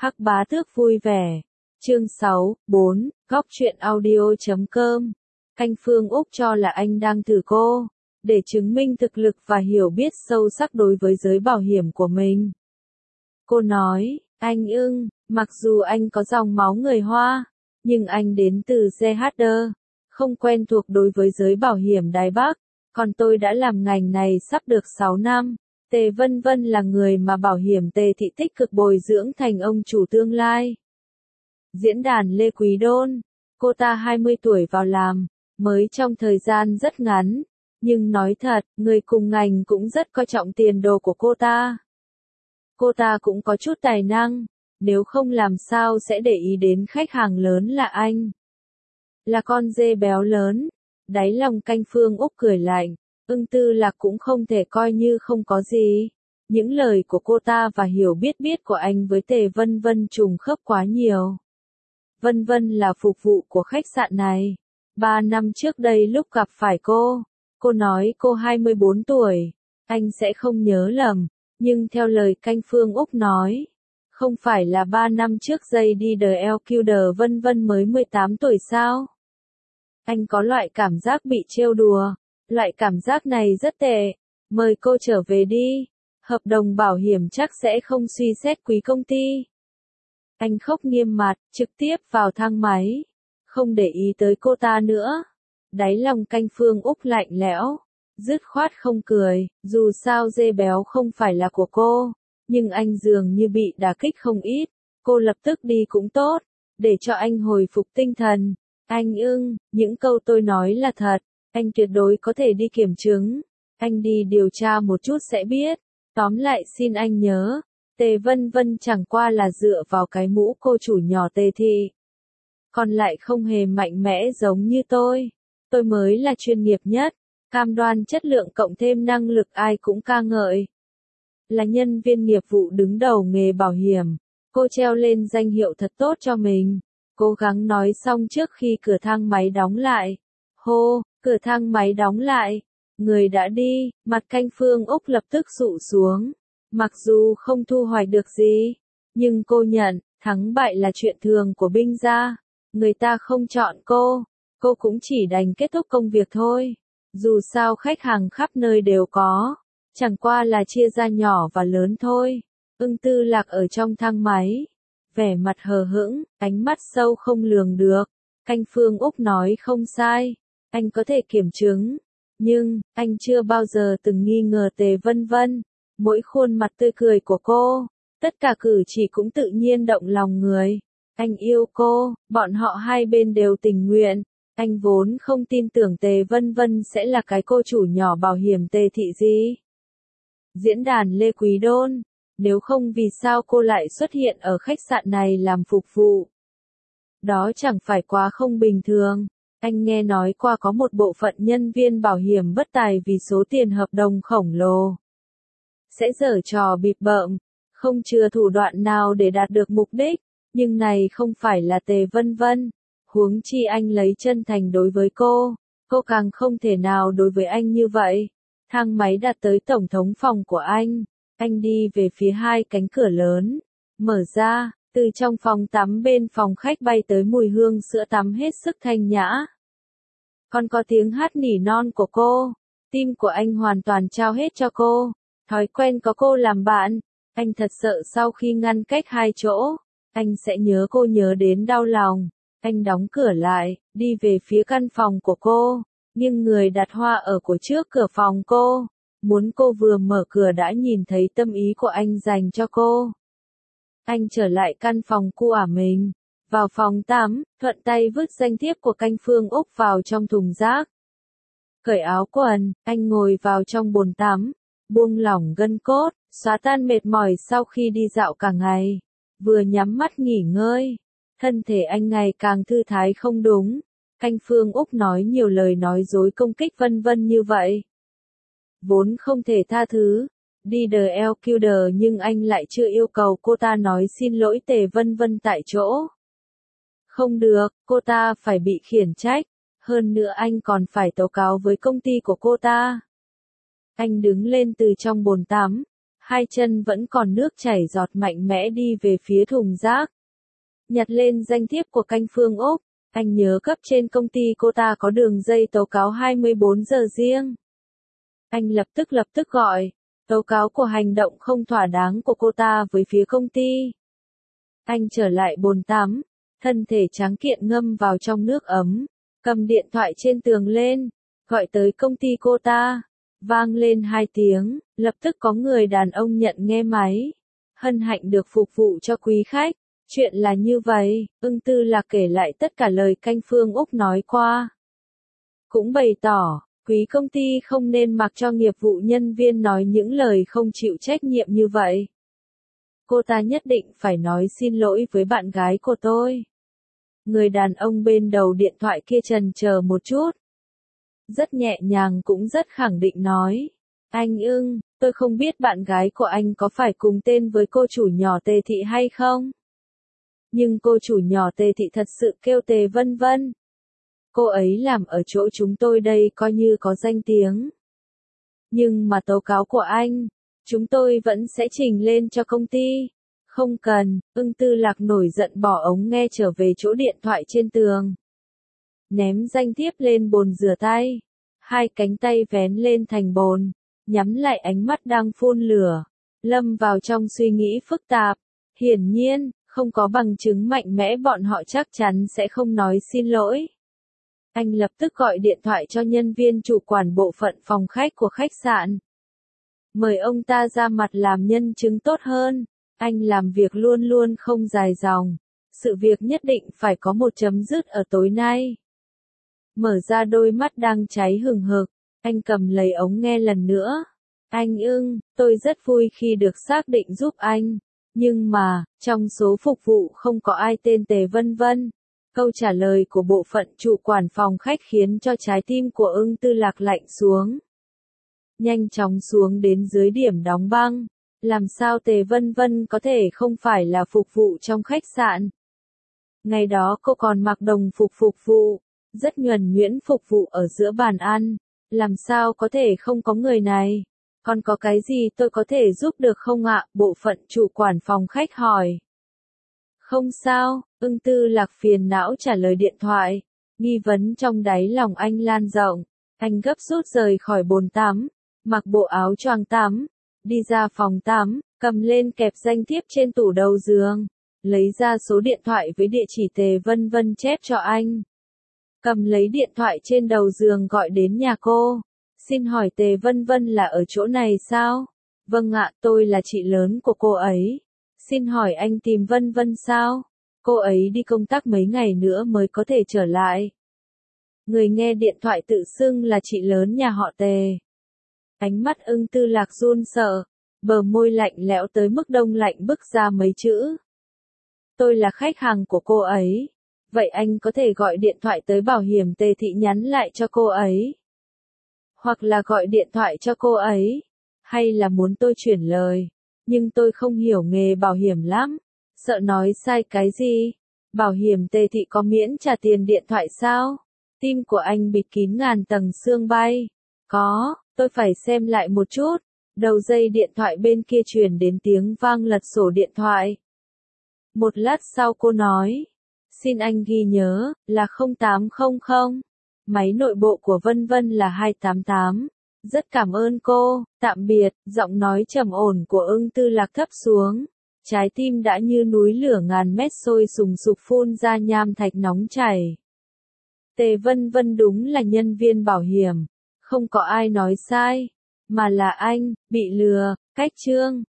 Hắc Bá Tước vui vẻ. Chương 6, 4, Góc truyện audio.com. Canh Phương Úc cho là anh đang thử cô, để chứng minh thực lực và hiểu biết sâu sắc đối với giới bảo hiểm của mình. Cô nói, anh ưng, mặc dù anh có dòng máu người Hoa, nhưng anh đến từ CHD, không quen thuộc đối với giới bảo hiểm Đài Bắc, còn tôi đã làm ngành này sắp được 6 năm. Tề Vân Vân là người mà bảo hiểm Tề Thị tích cực bồi dưỡng thành ông chủ tương lai. Diễn đàn Lê Quý Đôn, cô ta 20 tuổi vào làm, mới trong thời gian rất ngắn, nhưng nói thật, người cùng ngành cũng rất coi trọng tiền đồ của cô ta. Cô ta cũng có chút tài năng, nếu không làm sao sẽ để ý đến khách hàng lớn là anh. Là con dê béo lớn, đáy lòng Canh Phương Úc cười lạnh, Ưng Tư Lạc cũng không thể coi như không có gì. Những lời của cô ta và hiểu biết của anh với Tề Vân Vân trùng khớp quá nhiều. Vân Vân là phục vụ của khách sạn này. 3 năm trước đây lúc gặp phải cô nói cô 24 tuổi, anh sẽ không nhớ lầm, nhưng theo lời Canh Phương Úc nói, không phải là 3 năm trước giây đi LQD Vân Vân mới 18 tuổi sao? Anh có loại cảm giác bị trêu đùa, loại cảm giác này rất tệ, mời cô trở về đi, hợp đồng bảo hiểm chắc sẽ không suy xét quý công ty. Anh khóc nghiêm mặt, trực tiếp vào thang máy, không để ý tới cô ta nữa. Đáy lòng Canh Phương Úc lạnh lẽo, dứt khoát không cười, dù sao dê béo không phải là của cô, nhưng anh dường như bị đả kích không ít, cô lập tức đi cũng tốt, để cho anh hồi phục tinh thần. Anh ưng, những câu tôi nói là thật, anh tuyệt đối có thể đi kiểm chứng, anh đi điều tra một chút sẽ biết, tóm lại xin anh nhớ. Tề Vân Vân chẳng qua là dựa vào cái mũ cô chủ nhỏ Tề Thị. Còn lại không hề mạnh mẽ giống như tôi mới là chuyên nghiệp nhất, cam đoan chất lượng cộng thêm năng lực ai cũng ca ngợi. Là nhân viên nghiệp vụ đứng đầu nghề bảo hiểm, cô treo lên danh hiệu thật tốt cho mình, cố gắng nói xong trước khi cửa thang máy đóng lại. Hô, cửa thang máy đóng lại, người đã đi, mặt Canh Phương Úc lập tức sụ xuống. Mặc dù không thu hoạch được gì, nhưng cô nhận, thắng bại là chuyện thường của binh gia. Người ta không chọn cô cũng chỉ đành kết thúc công việc thôi. Dù sao khách hàng khắp nơi đều có, chẳng qua là chia ra nhỏ và lớn thôi. Ưng Tư Lạc ở trong thang máy, vẻ mặt hờ hững, ánh mắt sâu không lường được. Canh Phương Úc nói không sai, anh có thể kiểm chứng, nhưng anh chưa bao giờ từng nghi ngờ Tề Vân Vân. Mỗi khuôn mặt tươi cười của cô, tất cả cử chỉ cũng tự nhiên động lòng người. Anh yêu cô, bọn họ hai bên đều tình nguyện. Anh vốn không tin tưởng Tề Vân Vân sẽ là cái cô chủ nhỏ bảo hiểm Tề Thị gì. Diễn đàn Lê Quý Đôn, nếu không vì sao cô lại xuất hiện ở khách sạn này làm phục vụ? Đó chẳng phải quá không bình thường. Anh nghe nói qua có một bộ phận nhân viên bảo hiểm bất tài vì số tiền hợp đồng khổng lồ. Sẽ giở trò bịp bợm, không chừa thủ đoạn nào để đạt được mục đích, nhưng này không phải là Tề Vân Vân, huống chi anh lấy chân thành đối với cô càng không thể nào đối với anh như vậy. Thang máy đạt tới tổng thống phòng của anh đi về phía hai cánh cửa lớn, mở ra, từ trong phòng tắm bên phòng khách bay tới mùi hương sữa tắm hết sức thanh nhã. Còn có tiếng hát nỉ non của cô, tim của anh hoàn toàn trao hết cho cô. Thói quen có cô làm bạn, anh thật sợ sau khi ngăn cách hai chỗ, anh sẽ nhớ cô nhớ đến đau lòng. Anh đóng cửa lại, đi về phía căn phòng của cô, nhưng người đặt hoa ở trước cửa phòng cô, muốn cô vừa mở cửa đã nhìn thấy tâm ý của anh dành cho cô. Anh trở lại căn phòng của mình, vào phòng tắm, thuận tay vứt danh thiếp của Canh Phương Úc vào trong thùng rác. Cởi áo quần, anh ngồi vào trong bồn tắm, buông lỏng gân cốt, xóa tan mệt mỏi sau khi đi dạo cả ngày, vừa nhắm mắt nghỉ ngơi, thân thể anh ngày càng thư thái không đúng. Canh Phương Úc nói nhiều lời nói dối công kích Vân Vân như vậy, vốn không thể tha thứ. Đi LQD nhưng anh lại chưa yêu cầu cô ta nói xin lỗi Tề Vân Vân tại chỗ. Không được, cô ta phải bị khiển trách, hơn nữa anh còn phải tố cáo với công ty của cô ta. Anh đứng lên từ trong bồn tắm, hai chân vẫn còn nước chảy giọt mạnh mẽ đi về phía thùng rác. Nhặt lên danh thiếp của canh Phương Úc, anh nhớ cấp trên công ty cô ta có đường dây tố cáo 24 giờ riêng. Anh lập tức gọi, tố cáo của hành động không thỏa đáng của cô ta với phía công ty. Anh trở lại bồn tắm, thân thể tráng kiện ngâm vào trong nước ấm, cầm điện thoại trên tường lên, gọi tới công ty cô ta. Vang lên 2 tiếng, lập tức có người đàn ông nhận nghe máy. Hân hạnh được phục vụ cho quý khách. Chuyện là như vậy, Ưng Tư Lạc kể lại tất cả lời canh Phương Úc nói qua. Cũng bày tỏ, quý công ty không nên mặc cho nghiệp vụ nhân viên nói những lời không chịu trách nhiệm như vậy. Cô ta nhất định phải nói xin lỗi với bạn gái của tôi. Người đàn ông bên đầu điện thoại kia chần chờ một chút. Rất nhẹ nhàng cũng rất khẳng định nói. Anh Ưng, tôi không biết bạn gái của anh có phải cùng tên với cô chủ nhỏ Tề Thị hay không? Nhưng cô chủ nhỏ Tề Thị thật sự kêu Tề Vân Vân. Cô ấy làm ở chỗ chúng tôi đây coi như có danh tiếng. Nhưng mà tố cáo của anh, chúng tôi vẫn sẽ trình lên cho công ty. Không cần, Ưng Tư Lạc nổi giận bỏ ống nghe trở về chỗ điện thoại trên tường. Ném danh thiếp lên bồn rửa tay. Hai cánh tay vén lên thành bồn, nhắm lại ánh mắt đang phun lửa. Lâm vào trong suy nghĩ phức tạp. Hiển nhiên, không có bằng chứng mạnh mẽ bọn họ chắc chắn sẽ không nói xin lỗi. Anh lập tức gọi điện thoại cho nhân viên chủ quản bộ phận phòng khách của khách sạn. Mời ông ta ra mặt làm nhân chứng tốt hơn. Anh làm việc luôn luôn không dài dòng. Sự việc nhất định phải có một chấm dứt ở tối nay. Mở ra đôi mắt đang cháy hừng hực, anh cầm lấy ống nghe lần nữa. Anh Ưng, tôi rất vui khi được xác định giúp anh. Nhưng mà, trong số phục vụ không có ai tên Tề Vân Vân. Câu trả lời của bộ phận chủ quản phòng khách khiến cho trái tim của Ưng Tư Lạc lạnh xuống. Nhanh chóng xuống đến dưới điểm đóng băng. Làm sao Tề Vân Vân có thể không phải là phục vụ trong khách sạn? Ngày đó cô còn mặc đồng phục vụ, rất nhuần nhuyễn phục vụ ở giữa bàn ăn. Làm sao có thể không có người này? Còn có cái gì tôi có thể giúp được không ạ? Bộ phận chủ quản phòng khách hỏi. Không sao, Ưng Tư Lạc phiền não trả lời điện thoại. Nghi vấn trong đáy lòng anh lan rộng. Anh gấp rút rời khỏi bồn tắm, mặc bộ áo choàng tắm, đi ra phòng tắm, cầm lên kẹp danh thiếp trên tủ đầu giường, lấy ra số điện thoại với địa chỉ Tề Vân Vân chép cho anh. Cầm lấy điện thoại trên đầu giường gọi đến nhà cô. Xin hỏi Tề Vân Vân là ở chỗ này sao? Vâng ạ, tôi là chị lớn của cô ấy. Xin hỏi anh tìm Vân Vân sao? Cô ấy đi công tác mấy ngày nữa mới có thể trở lại. Người nghe điện thoại tự xưng là chị lớn nhà họ Tề. Ánh mắt Ưng Tư Lạc run sợ, bờ môi lạnh lẽo tới mức đông lạnh bức ra mấy chữ. Tôi là khách hàng của cô ấy. Vậy anh có thể gọi điện thoại tới bảo hiểm Tề Thị nhắn lại cho cô ấy. Hoặc là gọi điện thoại cho cô ấy. Hay là muốn tôi chuyển lời. Nhưng tôi không hiểu nghề bảo hiểm lắm. Sợ nói sai cái gì. Bảo hiểm Tề Thị có miễn trả tiền điện thoại sao? Tim của anh bịt kín ngàn tầng sương bay. Có, tôi phải xem lại một chút. Đầu dây điện thoại bên kia truyền đến tiếng vang lật sổ điện thoại. Một lát sau cô nói. Xin anh ghi nhớ, là 0800. Máy nội bộ của Vân Vân là 288. Rất cảm ơn cô, tạm biệt. Giọng nói trầm ổn của Ưng Tư Lạc thấp xuống. Trái tim đã như núi lửa ngàn mét sôi sùng sục phun ra nham thạch nóng chảy. Tề Vân Vân đúng là nhân viên bảo hiểm. Không có ai nói sai. Mà là anh, bị lừa. Cách chương